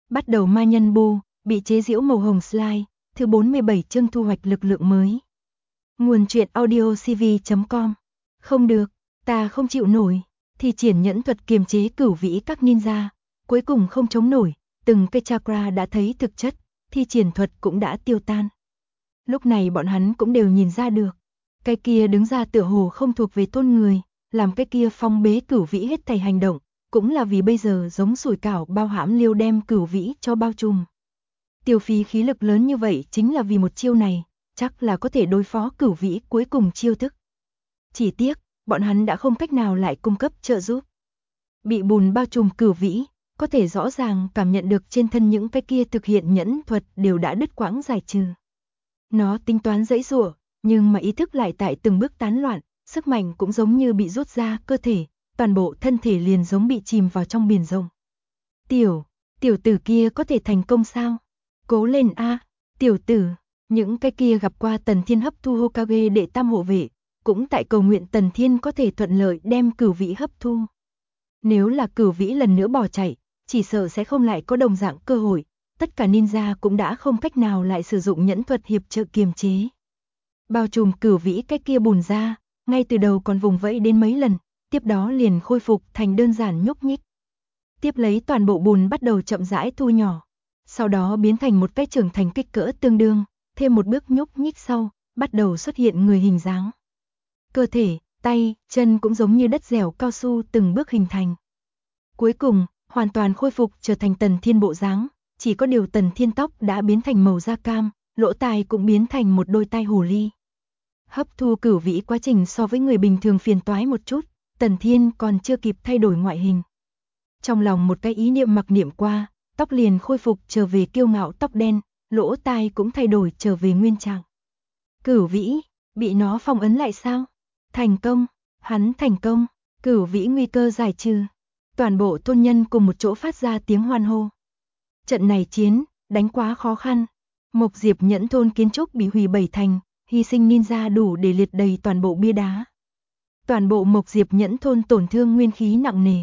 Bắt đầu ma nhân bu, bị chế giễu màu hồng slide, thứ 47 chương thu hoạch lực lượng mới. Nguồn truyện audio cv.com. Không được, ta không chịu nổi, thi triển nhẫn thuật kiềm chế cửu vĩ các ninja, cuối cùng không chống nổi, từng cây chakra đã thấy thực chất, thi triển thuật cũng đã tiêu tan. Lúc này bọn hắn cũng đều nhìn ra được, cái kia đứng ra tựa hồ không thuộc về tôn người, làm cái kia phong bế cửu vĩ hết thảy hành động, cũng là vì bây giờ giống sủi cảo bao hãm liêu đem cửu vĩ cho bao trùm. Tiêu phí khí lực lớn như vậy chính là vì một chiêu này, chắc là có thể đối phó cửu vĩ cuối cùng chiêu thức. Chỉ tiếc, bọn hắn đã không cách nào lại cung cấp trợ giúp. Bị bùn bao trùm cửu vĩ, có thể rõ ràng cảm nhận được trên thân những cái kia thực hiện nhẫn thuật đều đã đứt quãng giải trừ. Nó tính toán giãy giụa, nhưng mà ý thức lại tại từng bước tán loạn, sức mạnh cũng giống như bị rút ra cơ thể, toàn bộ thân thể liền giống bị chìm vào trong biển rộng. Tiểu tử kia có thể thành công sao? Cố lên a, tiểu tử. Những cái kia gặp qua Tần Thiên hấp thu Hokage đệ tam hộ vệ, cũng tại cầu nguyện Tần Thiên có thể thuận lợi đem cửu vĩ hấp thu. Nếu là cửu vĩ lần nữa bỏ chạy, chỉ sợ sẽ không lại có đồng dạng cơ hội, tất cả ninja cũng đã không cách nào lại sử dụng nhẫn thuật hiệp trợ kiềm chế. Bao trùm cửu vĩ cái kia bùn ra, ngay từ đầu còn vùng vẫy đến mấy lần, tiếp đó liền khôi phục thành đơn giản nhúc nhích. Tiếp lấy toàn bộ bùn bắt đầu chậm rãi thu nhỏ, sau đó biến thành một cái trưởng thành kích cỡ tương đương, thêm một bước nhúc nhích sau, bắt đầu xuất hiện người hình dáng. Cơ thể, tay, chân cũng giống như đất dẻo cao su từng bước hình thành. Cuối cùng, hoàn toàn khôi phục trở thành Tần Thiên bộ dáng, chỉ có điều Tần Thiên tóc đã biến thành màu da cam, lỗ tai cũng biến thành một đôi tai hồ ly. Hấp thu cửu vĩ quá trình so với người bình thường phiền toái một chút, Tần Thiên còn chưa kịp thay đổi ngoại hình. Trong lòng một cái ý niệm mặc niệm qua, tóc liền khôi phục trở về kiêu ngạo tóc đen, lỗ tai cũng thay đổi trở về nguyên trạng. Cửu vĩ, bị nó phong ấn lại sao? Thành công, hắn thành công, cửu vĩ nguy cơ giải trừ. Toàn bộ thôn nhân cùng một chỗ phát ra tiếng hoan hô. Trận này chiến, đánh quá khó khăn. Mộc Diệp Nhẫn thôn kiến trúc bị hủy 7 thành, hy sinh ninja đủ để liệt đầy toàn bộ bia đá. Toàn bộ Mộc Diệp Nhẫn thôn tổn thương nguyên khí nặng nề.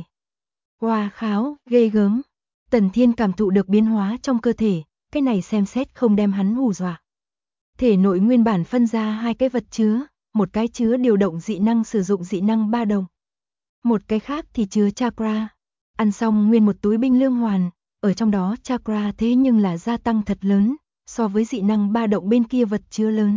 Hoa kháo, ghê gớm. Tần Thiên cảm thụ được biến hóa trong cơ thể, cái này xem xét không đem hắn hù dọa. Thể nội nguyên bản phân ra hai cái vật chứa, một cái chứa điều động dị năng sử dụng dị năng ba đồng. Một cái khác thì chứa chakra. Ăn xong nguyên một túi binh lương hoàn, ở trong đó chakra thế nhưng là gia tăng thật lớn, so với dị năng ba động bên kia vật chứa lớn.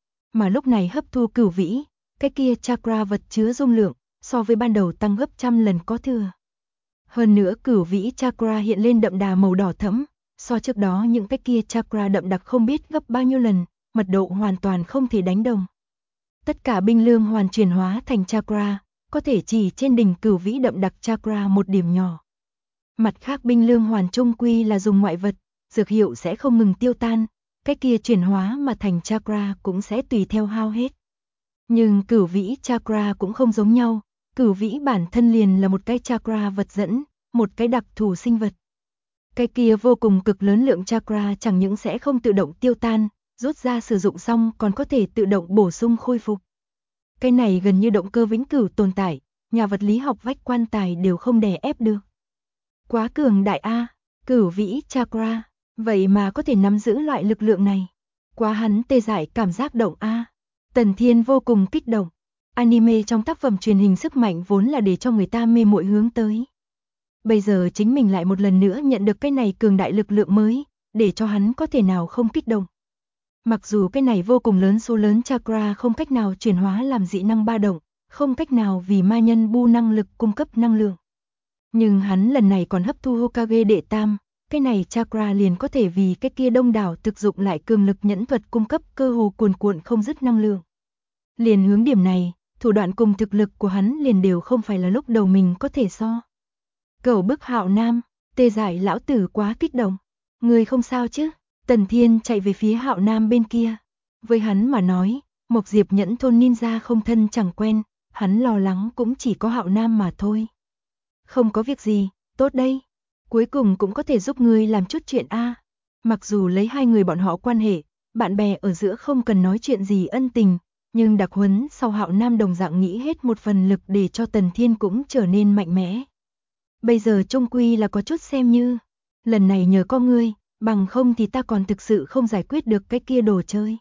Mà lúc này hấp thu cửu vĩ, cái kia chakra vật chứa dung lượng, so với ban đầu tăng gấp trăm lần có thừa. Hơn nữa cửu vĩ chakra hiện lên đậm đà màu đỏ thẫm, so trước đó những cái kia chakra đậm đặc không biết gấp bao nhiêu lần, mật độ hoàn toàn không thể đánh đồng. Tất cả binh lương hoàn chuyển hóa thành chakra, có thể chỉ trên đỉnh cửu vĩ đậm đặc chakra một điểm nhỏ. Mặt khác binh lương hoàn chung quy là dùng ngoại vật, dược hiệu sẽ không ngừng tiêu tan, cái kia chuyển hóa mà thành chakra cũng sẽ tùy theo hao hết. Nhưng cửu vĩ chakra cũng không giống nhau, cửu vĩ bản thân liền là một cái chakra vật dẫn, một cái đặc thù sinh vật. Cái kia vô cùng cực lớn lượng chakra chẳng những sẽ không tự động tiêu tan, rút ra sử dụng xong còn có thể tự động bổ sung khôi phục. Cái này gần như động cơ vĩnh cửu tồn tại, nhà vật lý học vách quan tài đều không đè ép được. Quá cường đại a, cửu vĩ chakra, vậy mà có thể nắm giữ loại lực lượng này. Quá hắn tê dại cảm giác động a. Tần Thiên vô cùng kích động. Anime trong tác phẩm truyền hình sức mạnh vốn là để cho người ta mê muội hướng tới. Bây giờ chính mình lại một lần nữa nhận được cái này cường đại lực lượng mới, để cho hắn có thể nào không kích động. Mặc dù cái này vô cùng lớn số lớn chakra không cách nào chuyển hóa làm dị năng ba động, không cách nào vì ma nhân bu năng lực cung cấp năng lượng. Nhưng hắn lần này còn hấp thu Hokage đệ tam, cái này chakra liền có thể vì cái kia đông đảo thực dụng lại cường lực nhẫn thuật cung cấp cơ hồ cuồn cuộn không dứt năng lượng. Liền hướng điểm này, thủ đoạn cùng thực lực của hắn liền đều không phải là lúc đầu mình có thể so. Cẩu bức Hạo Nam, tê dại lão tử quá kích động. Người không sao chứ? Tần Thiên chạy về phía Hạo Nam bên kia. Với hắn mà nói, Mộc Diệp Nhẫn thôn ninja không thân chẳng quen, hắn lo lắng cũng chỉ có Hạo Nam mà thôi. Không có việc gì, tốt đây. Cuối cùng cũng có thể giúp ngươi làm chút chuyện a. Mặc dù lấy hai người bọn họ quan hệ, bạn bè ở giữa không cần nói chuyện gì ân tình, nhưng đặc huấn sau Hạo Nam đồng dạng nghĩ hết một phần lực để cho Tần Thiên cũng trở nên mạnh mẽ. Bây giờ trung quy là có chút xem như lần này nhờ có ngươi, bằng không thì ta còn thực sự không giải quyết được cái kia đồ chơi.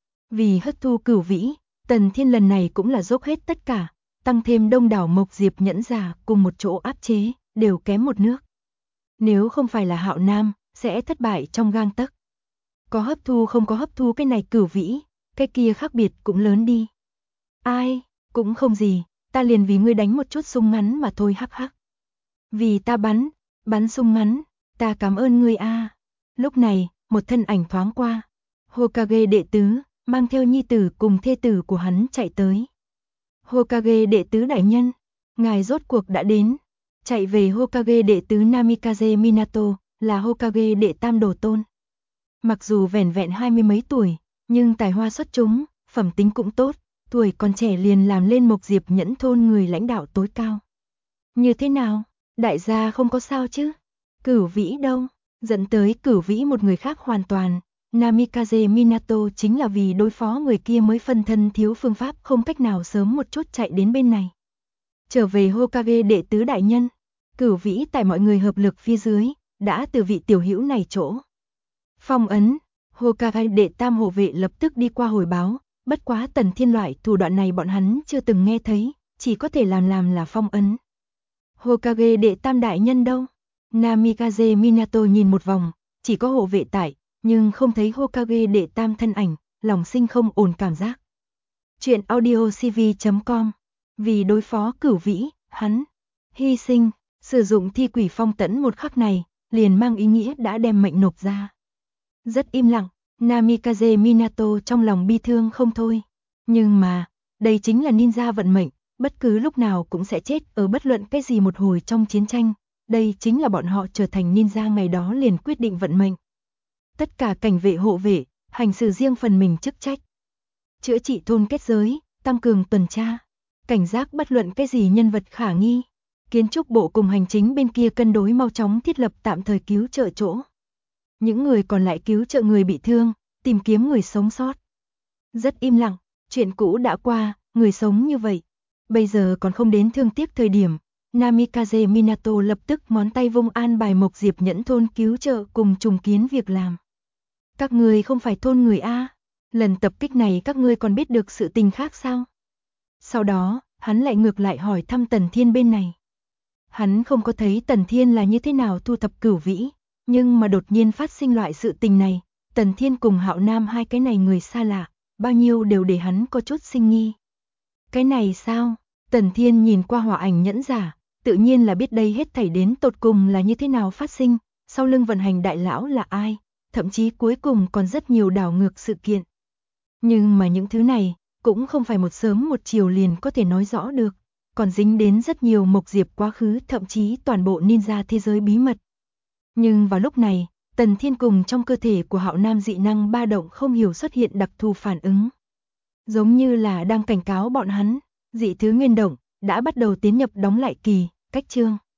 Vì hấp thu cửu vĩ, Tần Thiên lần này cũng là dốc hết tất cả, tăng thêm đông đảo Mộc Diệp nhẫn giả cùng một chỗ áp chế, đều kém một nước. Nếu không phải là Hạo Nam, sẽ thất bại trong gang tấc. Có hấp thu không có hấp thu cái này cửu vĩ, cái kia khác biệt cũng lớn đi. Ai, cũng không gì, ta liền vì ngươi đánh một chút súng ngắn mà thôi hắc hắc. Vì ta bắn súng ngắn, ta cảm ơn ngươi a. Lúc này, một thân ảnh thoáng qua. Hokage đệ tứ, mang theo nhi tử cùng thê tử của hắn chạy tới. Hokage đệ tứ đại nhân, ngài rốt cuộc đã đến. Chạy về Hokage đệ tứ Namikaze Minato, là Hokage đệ tam đồ tôn. Mặc dù vẻn vẹn 20 mấy tuổi, nhưng tài hoa xuất chúng, phẩm tính cũng tốt, tuổi còn trẻ liền làm lên Mộc Diệp nhẫn thôn người lãnh đạo tối cao. Như thế nào, đại gia không có sao chứ? Cửu vĩ đâu? Dẫn tới cửu vĩ một người khác hoàn toàn. Namikaze Minato chính là vì đối phó người kia mới phân thân thiếu phương pháp không cách nào sớm một chút chạy đến bên này. Trở về Hokage đệ tứ đại nhân, cửu vĩ tại mọi người hợp lực phía dưới, đã từ vị tiểu hữu này chỗ. Phong ấn, Hokage đệ tam hộ vệ lập tức đi qua hồi báo, bất quá Tần Thiên loại thủ đoạn này bọn hắn chưa từng nghe thấy, chỉ có thể làm là phong ấn. Hokage đệ tam đại nhân đâu? Namikaze Minato nhìn một vòng, chỉ có hộ vệ tại, nhưng không thấy Hokage đệ tam thân ảnh, lòng sinh không ổn cảm giác. Chuyện audiocv.com. Vì đối phó cửu vĩ, hắn hy sinh, sử dụng thi quỷ phong tẫn một khắc này, liền mang ý nghĩa đã đem mệnh nộp ra. Rất im lặng, Namikaze Minato trong lòng bi thương không thôi. Nhưng mà, đây chính là ninja vận mệnh, bất cứ lúc nào cũng sẽ chết ở bất luận cái gì một hồi trong chiến tranh. Đây chính là bọn họ trở thành ninja ngày đó liền quyết định vận mệnh. Tất cả cảnh vệ hộ vệ, hành xử riêng phần mình chức trách. Chữa trị thôn kết giới, tăng cường tuần tra, cảnh giác bất luận cái gì nhân vật khả nghi. Kiến trúc bộ cùng hành chính bên kia cân đối mau chóng thiết lập tạm thời cứu trợ chỗ. Những người còn lại cứu trợ người bị thương, tìm kiếm người sống sót. Rất im lặng, chuyện cũ đã qua, người sống như vậy. Bây giờ còn không đến thương tiếc thời điểm. Namikaze Minato lập tức ngón tay vung an bài Mộc Diệp nhẫn thôn cứu trợ cùng trùng kiến việc làm. Các người không phải thôn người A, lần tập kích này các ngươi còn biết được sự tình khác sao? Sau đó, hắn lại ngược lại hỏi thăm Tần Thiên bên này. Hắn không có thấy Tần Thiên là như thế nào thu thập cửu vĩ, nhưng mà đột nhiên phát sinh loại sự tình này, Tần Thiên cùng Hạo Nam hai cái này người xa lạ, bao nhiêu đều để hắn có chút sinh nghi. Cái này sao? Tần Thiên nhìn qua hỏa ảnh nhẫn giả, tự nhiên là biết đây hết thảy đến tột cùng là như thế nào phát sinh, sau lưng vận hành đại lão là ai, thậm chí cuối cùng còn rất nhiều đảo ngược sự kiện. Nhưng mà những thứ này, cũng không phải một sớm một chiều liền có thể nói rõ được, còn dính đến rất nhiều Mộc Diệp quá khứ, thậm chí toàn bộ ninja thế giới bí mật. Nhưng vào lúc này, Tần Thiên cùng trong cơ thể của Hạo Nam dị năng ba động không hiểu xuất hiện đặc thù phản ứng. Giống như là đang cảnh cáo bọn hắn, dị thứ nguyên động, đã bắt đầu tiến nhập đóng lại kỳ, cách chương.